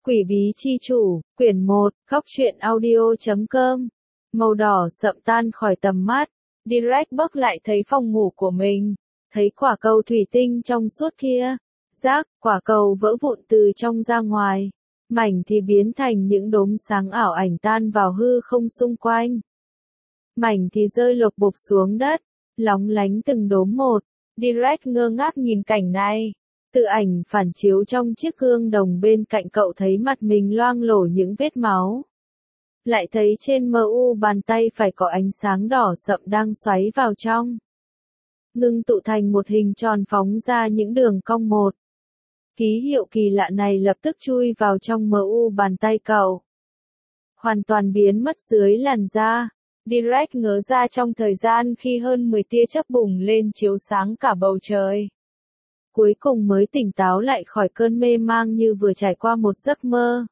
Quỷ bí chi chủ, quyển 1, góc truyện audio.com. Màu đỏ sậm tan khỏi tầm mắt. Direct bước lại thấy phòng ngủ của mình. Thấy quả cầu thủy tinh trong suốt kia. Rác, quả cầu vỡ vụn từ trong ra ngoài. Mảnh thì biến thành những đốm sáng ảo ảnh tan vào hư không xung quanh. Mảnh thì rơi lột bột xuống đất, lóng lánh từng đốm một. Direct ngơ ngác nhìn cảnh này. Tự ảnh phản chiếu trong chiếc gương đồng bên cạnh cậu thấy mặt mình loang lổ những vết máu. Lại thấy trên mu bàn tay phải có ánh sáng đỏ sậm đang xoáy vào trong. Ngưng tụ thành một hình tròn phóng ra những đường cong một. Ký hiệu kỳ lạ này lập tức chui vào trong mu bàn tay cậu. Hoàn toàn biến mất dưới làn da. Direct ngớ ra trong thời gian khi hơn 10 tia chớp bùng lên chiếu sáng cả bầu trời. Cuối cùng mới tỉnh táo lại khỏi cơn mê mang như vừa trải qua một giấc mơ.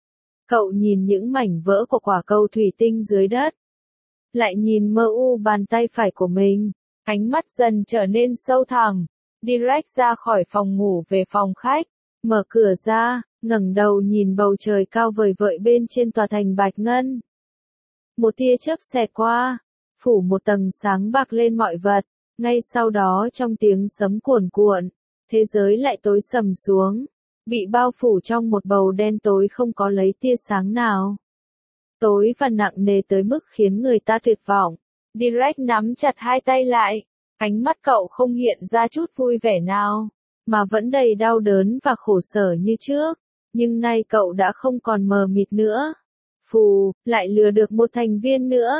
Cậu nhìn những mảnh vỡ của quả cầu thủy tinh dưới đất. Lại nhìn mu bàn tay phải của mình. Ánh mắt dần trở nên sâu thẳm. Direct ra khỏi phòng ngủ về phòng khách. Mở cửa ra, ngẩng đầu nhìn bầu trời cao vời vợi bên trên tòa thành bạch ngân. Một tia chớp xẹt qua, phủ một tầng sáng bạc lên mọi vật. Ngay sau đó trong tiếng sấm cuồn cuộn, thế giới lại tối sầm xuống, bị bao phủ trong một bầu đen tối không có lấy tia sáng nào. Tối và nặng nề tới mức khiến người ta tuyệt vọng. Direct nắm chặt hai tay lại, ánh mắt cậu không hiện ra chút vui vẻ nào, mà vẫn đầy đau đớn và khổ sở như trước. Nhưng nay cậu đã không còn mờ mịt nữa. Phù, lại lừa được một thành viên nữa.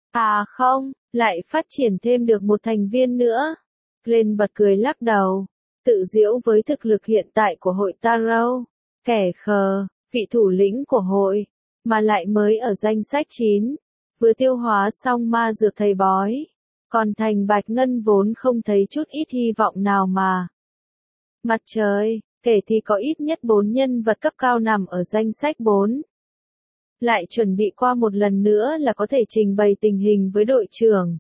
À không, lại phát triển thêm được một thành viên nữa. Glenn bật cười lắc đầu. Tự giễu với thực lực hiện tại của hội Tarot. Kẻ khờ, vị thủ lĩnh của hội, mà lại mới ở danh sách 9. Vừa tiêu hóa xong ma dược thầy bói. Còn thành bạch ngân vốn không thấy chút ít hy vọng nào mà. Mặt trời, kể thì có ít nhất 4 nhân vật cấp cao nằm ở danh sách 4. Lại chuẩn bị qua một lần nữa là có thể trình bày tình hình với đội trưởng.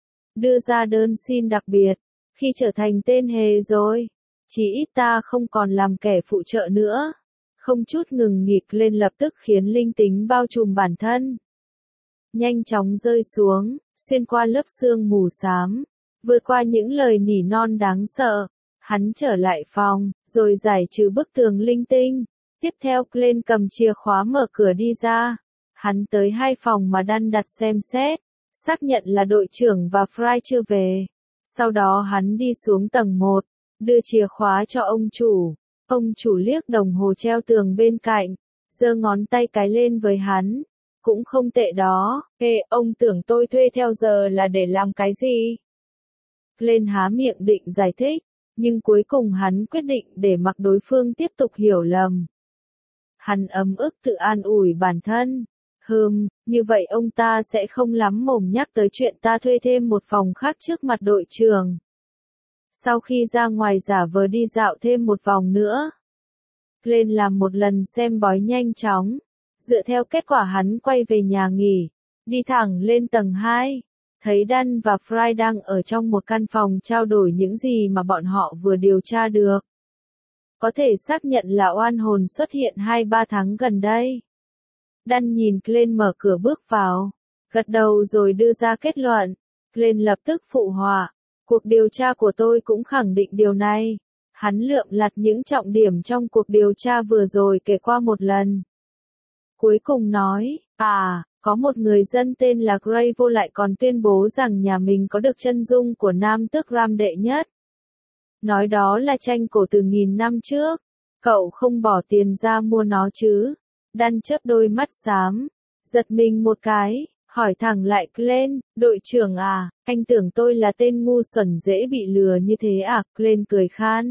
Đưa ra đơn xin đặc biệt. Khi trở thành tên hề rồi, chỉ ít ta không còn làm kẻ phụ trợ nữa. Không chút ngừng nghịch lên lập tức khiến linh tính bao trùm bản thân. Nhanh chóng rơi xuống, xuyên qua lớp sương mù xám, vượt qua những lời nỉ non đáng sợ. Hắn trở lại phòng, rồi giải trừ bức tường linh tinh. Tiếp theo Glenn cầm chìa khóa mở cửa đi ra. Hắn tới 2 phòng mà Dan đặt xem xét, xác nhận là đội trưởng và Fry chưa về. Sau đó hắn đi xuống tầng 1, đưa chìa khóa cho ông chủ. Ông chủ liếc đồng hồ treo tường bên cạnh, giơ ngón tay cái lên với hắn. Cũng không tệ đó. Ê, ông tưởng tôi thuê theo giờ là để làm cái gì? Glenn há miệng định giải thích, nhưng cuối cùng hắn quyết định để mặc đối phương tiếp tục hiểu lầm. Hắn ấm ức tự an ủi bản thân. Như vậy ông ta sẽ không lắm mồm nhắc tới chuyện ta thuê thêm một phòng khác trước mặt đội trưởng. Sau khi ra ngoài giả vờ đi dạo thêm một vòng nữa. Glenn làm một lần xem bói nhanh chóng. Dựa theo kết quả hắn quay về nhà nghỉ. Đi thẳng lên tầng 2. Thấy Dan và Fry đang ở trong một căn phòng trao đổi những gì mà bọn họ vừa điều tra được. Có thể xác nhận là oan hồn xuất hiện 2-3 tháng gần đây. Dan nhìn Glenn mở cửa bước vào, gật đầu rồi đưa ra kết luận. Glenn lập tức phụ họa. Cuộc điều tra của tôi cũng khẳng định điều này. Hắn lượm lặt những trọng điểm trong cuộc điều tra vừa rồi kể qua một lần. Cuối cùng nói, có một người dân tên là Gravo lại còn tuyên bố rằng nhà mình có được chân dung của nam tước Ram đệ nhất. Nói đó là tranh cổ từ 1000 năm trước. Cậu không bỏ tiền ra mua nó chứ? Dan chớp đôi mắt xám, giật mình một cái, hỏi thẳng lại Glenn, đội trưởng à, anh tưởng tôi là tên ngu xuẩn dễ bị lừa như thế à? Glenn cười khan.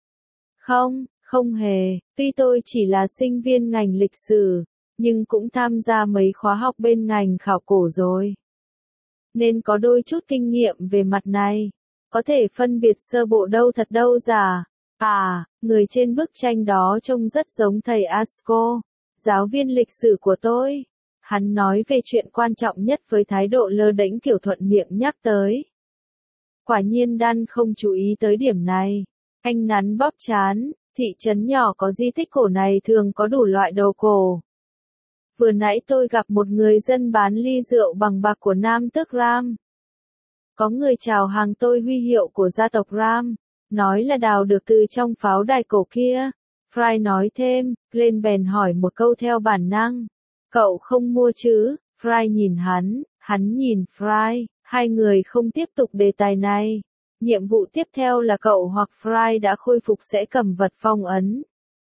Không hề, tuy tôi chỉ là sinh viên ngành lịch sử, nhưng cũng tham gia mấy khóa học bên ngành khảo cổ rồi. Nên có đôi chút kinh nghiệm về mặt này. Có thể phân biệt sơ bộ đâu thật đâu giả. Người trên bức tranh đó trông rất giống thầy Asco, giáo viên lịch sử của tôi. Hắn nói về chuyện quan trọng nhất với thái độ lơ đễnh kiểu thuận miệng nhắc tới. Quả nhiên Dan không chú ý tới điểm này. Anh nắn bóp trán, Thị trấn nhỏ có di tích cổ này thường có đủ loại đồ cổ. Vừa nãy tôi gặp một người dân bán ly rượu bằng bạc của Nam tước Ram. Có người chào hàng tôi huy hiệu của gia tộc Ram, nói là đào được từ trong pháo đài cổ kia. Fry nói thêm, Glenn bèn hỏi một câu theo bản năng. Cậu không mua chứ? Fry nhìn hắn nhìn Fry, hai người không tiếp tục đề tài này. Nhiệm vụ tiếp theo là cậu hoặc Fry đã khôi phục sẽ cầm vật phong ấn.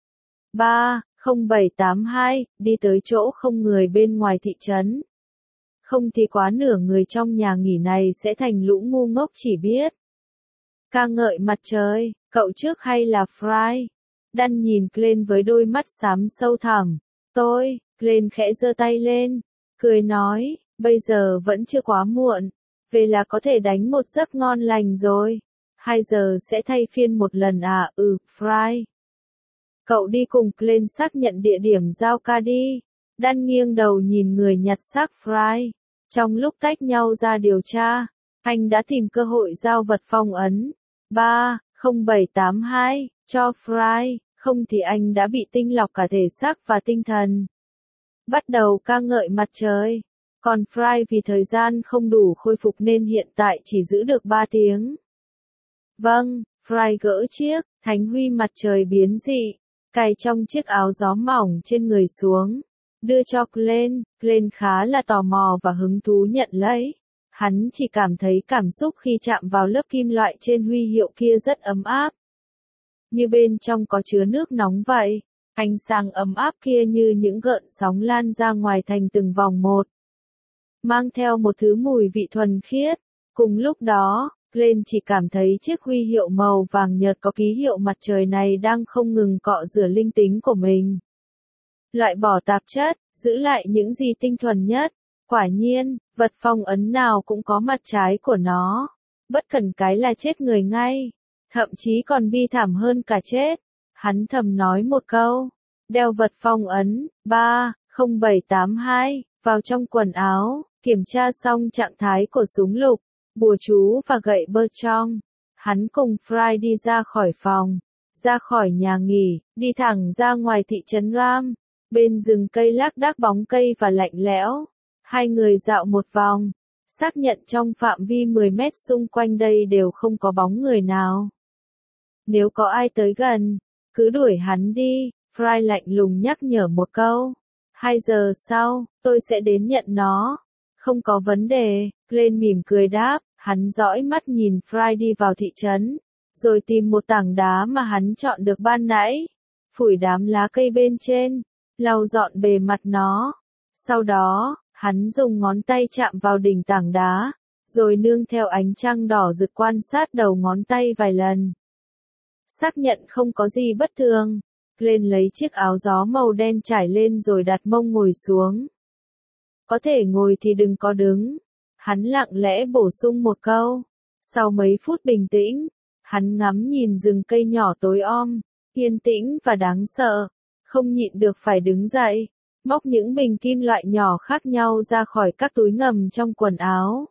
30782, đi tới chỗ không người bên ngoài thị trấn. Không thì quá nửa người trong nhà nghỉ này sẽ thành lũ ngu ngốc chỉ biết ca ngợi mặt trời, cậu trước hay là Fry? Dan nhìn Glenn với đôi mắt xám sâu thẳm. Tôi, Glenn khẽ giơ tay lên, cười nói, bây giờ vẫn chưa quá muộn, về là có thể đánh một giấc ngon lành rồi. 2 giờ sẽ thay phiên một lần à? Fry. Cậu đi cùng Glenn xác nhận địa điểm giao ca đi. Dan nghiêng đầu nhìn người nhặt xác Fry. Trong lúc tách nhau ra điều tra, anh đã tìm cơ hội giao vật phong ấn. 30782, cho Fry, không thì anh đã bị tinh lọc cả thể xác và tinh thần. Bắt đầu ca ngợi mặt trời. Còn Fry vì thời gian không đủ khôi phục nên hiện tại chỉ giữ được 3 tiếng. Vâng, Fry gỡ chiếc thánh huy mặt trời biến dị, cài trong chiếc áo gió mỏng trên người xuống, đưa cho Glenn. Glenn khá là tò mò và hứng thú nhận lấy. Hắn chỉ cảm thấy cảm xúc khi chạm vào lớp kim loại trên huy hiệu kia rất ấm áp. Như bên trong có chứa nước nóng vậy. Ánh sáng ấm áp kia như những gợn sóng lan ra ngoài thành từng vòng một, mang theo một thứ mùi vị thuần khiết. Cùng lúc đó, Glenn chỉ cảm thấy chiếc huy hiệu màu vàng nhợt có ký hiệu mặt trời này đang không ngừng cọ rửa linh tính của mình. Loại bỏ tạp chất, giữ lại những gì tinh thuần nhất. Quả nhiên, vật phong ấn nào cũng có mặt trái của nó. Bất cần cái là chết người ngay. Thậm chí còn bi thảm hơn cả chết. Hắn thầm nói một câu. Đeo vật phong ấn, 30782, vào trong quần áo. Kiểm tra xong trạng thái của súng lục, bùa chú và gậy bơ trong. Hắn cùng Fry đi ra khỏi phòng. Ra khỏi nhà nghỉ, đi thẳng ra ngoài thị trấn Ram. Bên rừng cây lác đác bóng cây và lạnh lẽo. Hai người dạo một vòng, xác nhận trong phạm vi 10 mét xung quanh đây đều không có bóng người nào. Nếu có ai tới gần, cứ đuổi hắn đi, Fry lạnh lùng nhắc nhở một câu. 2 giờ sau, tôi sẽ đến nhận nó. Không có vấn đề, Glenn mỉm cười đáp, hắn dõi mắt nhìn Fry đi vào thị trấn, rồi tìm một tảng đá mà hắn chọn được ban nãy, phủi đám lá cây bên trên, lau dọn bề mặt nó. Sau đó, hắn dùng ngón tay chạm vào đỉnh tảng đá, rồi nương theo ánh trăng đỏ rực quan sát đầu ngón tay vài lần. Xác nhận không có gì bất thường, Glenn lấy chiếc áo gió màu đen trải lên rồi đặt mông ngồi xuống. Có thể ngồi thì đừng có đứng. Hắn lặng lẽ bổ sung một câu. Sau mấy phút bình tĩnh, hắn ngắm nhìn rừng cây nhỏ tối om, yên tĩnh và đáng sợ. Không nhịn được phải đứng dậy, móc những bình kim loại nhỏ khác nhau ra khỏi các túi ngầm trong quần áo.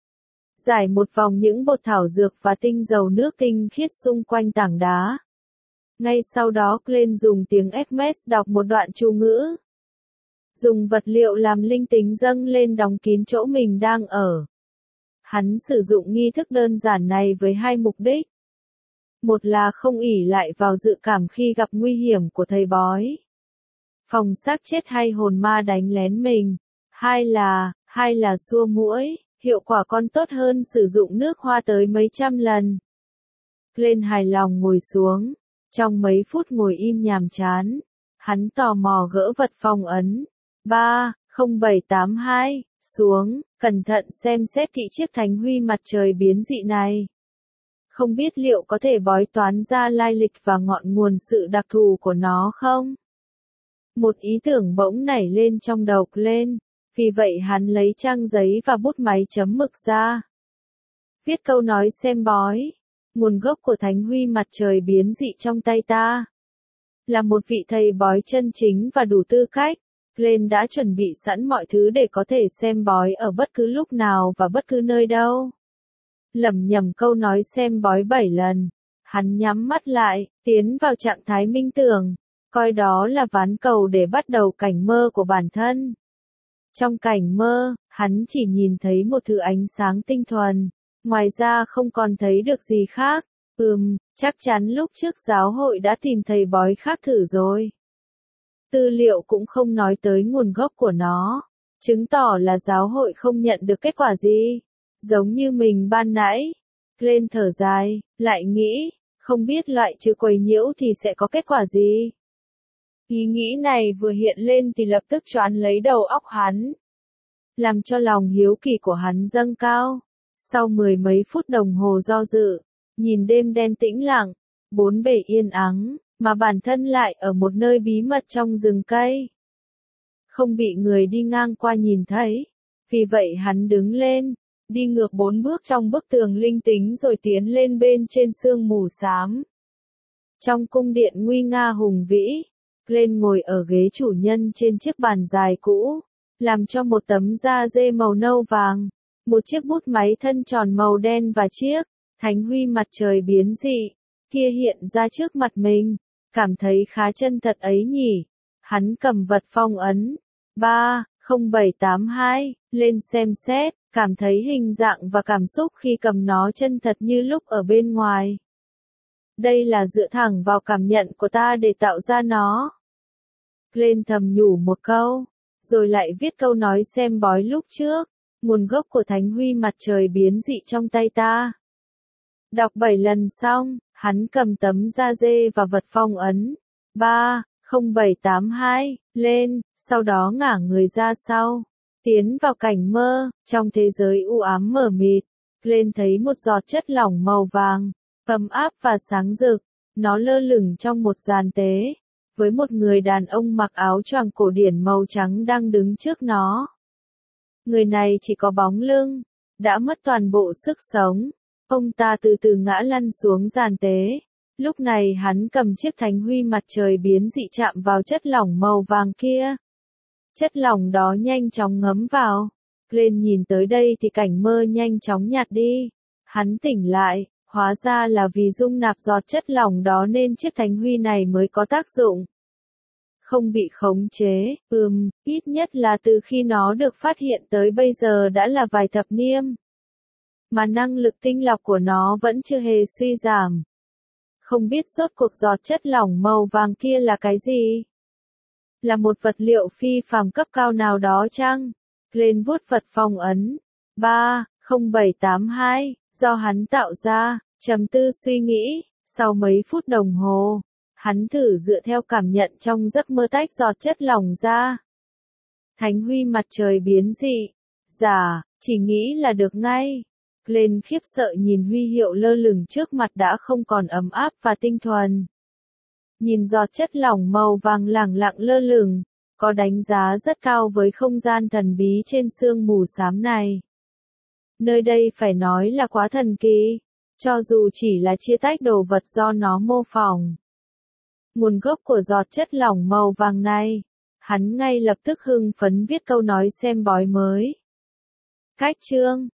Rải một vòng những bột thảo dược và tinh dầu nước tinh khiết xung quanh tảng đá. Ngay sau đó Glenn dùng tiếng Hermes đọc một đoạn chú ngữ. Dùng vật liệu làm linh tính dâng lên đóng kín chỗ mình đang ở. Hắn sử dụng nghi thức đơn giản này với 2 mục đích. Một là không ỷ lại vào dự cảm khi gặp nguy hiểm của thầy bói, phòng xác chết hay hồn ma đánh lén mình. Hai là xua muỗi, hiệu quả còn tốt hơn sử dụng nước hoa tới mấy trăm lần. Glenn hài lòng ngồi xuống. Trong mấy phút ngồi im nhàm chán, hắn tò mò gỡ vật phong ấn 30782 xuống, cẩn thận xem xét kỹ chiếc thánh huy mặt trời biến dị này. Không biết liệu có thể bói toán ra lai lịch và ngọn nguồn sự đặc thù của nó không? Một ý tưởng bỗng nảy lên trong đầu Glenn, vì vậy hắn lấy trang giấy và bút máy chấm mực ra. Viết câu nói xem bói. Nguồn gốc của thánh huy mặt trời biến dị trong tay ta là một vị thầy bói chân chính và đủ tư cách. Glenn đã chuẩn bị sẵn mọi thứ để có thể xem bói ở bất cứ lúc nào và bất cứ nơi đâu. Lẩm nhẩm câu nói xem bói 7 lần. Hắn nhắm mắt lại, tiến vào trạng thái minh tưởng, coi đó là ván cầu để bắt đầu cảnh mơ của bản thân. Trong cảnh mơ, hắn chỉ nhìn thấy một thứ ánh sáng tinh thuần, ngoài ra không còn thấy được gì khác. Chắc chắn lúc trước giáo hội đã tìm thầy bói khác thử rồi. Tư liệu cũng không nói tới nguồn gốc của nó, chứng tỏ là giáo hội không nhận được kết quả gì. Giống như mình ban nãy, lên thở dài, lại nghĩ, không biết loại trừ quấy nhiễu thì sẽ có kết quả gì. Ý nghĩ này vừa hiện lên thì lập tức choán lấy đầu óc hắn, làm cho lòng hiếu kỳ của hắn dâng cao. Sau 10 mấy phút đồng hồ do dự, nhìn đêm đen tĩnh lặng, bốn bề yên ắng, mà bản thân lại ở một nơi bí mật trong rừng cây. Không bị người đi ngang qua nhìn thấy, vì vậy hắn đứng lên, đi ngược 4 bước trong bức tường linh tính rồi tiến lên bên trên sương mù xám. Trong cung điện nguy nga hùng vĩ, Glenn ngồi ở ghế chủ nhân trên chiếc bàn dài cũ, làm cho một tấm da dê màu nâu vàng, một chiếc bút máy thân tròn màu đen và chiếc thánh huy mặt trời biến dị kia hiện ra trước mặt mình, cảm thấy khá chân thật ấy nhỉ. Hắn cầm vật phong ấn 30782 lên xem xét, cảm thấy hình dạng và cảm xúc khi cầm nó chân thật như lúc ở bên ngoài. Đây là dựa thẳng vào cảm nhận của ta để tạo ra nó. Glenn thầm nhủ một câu, rồi lại viết câu nói xem bói lúc trước, nguồn gốc của thánh huy mặt trời biến dị trong tay ta. Đọc 7 lần xong, hắn cầm tấm da dê và vật phong ấn 30782 lên, sau đó ngả người ra sau, tiến vào cảnh mơ. Trong thế giới u ám mờ mịt, Glenn thấy một giọt chất lỏng màu vàng, ấm áp và sáng rực, nó lơ lửng trong một giàn tế, với một người đàn ông mặc áo choàng cổ điển màu trắng đang đứng trước nó. Người này chỉ có bóng lưng, đã mất toàn bộ sức sống. Ông ta từ từ ngã lăn xuống giàn tế. Lúc này hắn cầm chiếc thánh huy mặt trời biến dị chạm vào chất lỏng màu vàng kia. Chất lỏng đó nhanh chóng ngấm vào. Glenn nhìn tới đây thì cảnh mơ nhanh chóng nhạt đi. Hắn tỉnh lại, hóa ra là vì dung nạp giọt chất lỏng đó nên chiếc thánh huy này mới có tác dụng. Không bị khống chế, ít nhất là từ khi nó được phát hiện tới bây giờ đã là vài thập niên. Mà năng lực tinh lọc của nó vẫn chưa hề suy giảm. Không biết rốt cuộc giọt chất lỏng màu vàng kia là cái gì? Là một vật liệu phi phàm cấp cao nào đó chăng? Glenn vuốt vật phong ấn 30782 do hắn tạo ra, trầm tư suy nghĩ. Sau mấy phút đồng hồ, hắn thử dựa theo cảm nhận trong giấc mơ tách giọt chất lỏng ra. Thánh huy mặt trời biến dị. Dạ, chỉ nghĩ là được ngay. Glenn khiếp sợ nhìn huy hiệu lơ lửng trước mặt đã không còn ấm áp và tinh thuần. Nhìn giọt chất lỏng màu vàng lẳng lặng lơ lửng, có đánh giá rất cao với không gian thần bí trên sương mù xám này. Nơi đây phải nói là quá thần kỳ, cho dù chỉ là chia tách đồ vật do nó mô phỏng. Nguồn gốc của giọt chất lỏng màu vàng này, hắn ngay lập tức hưng phấn viết câu nói xem bói mới. Cách chương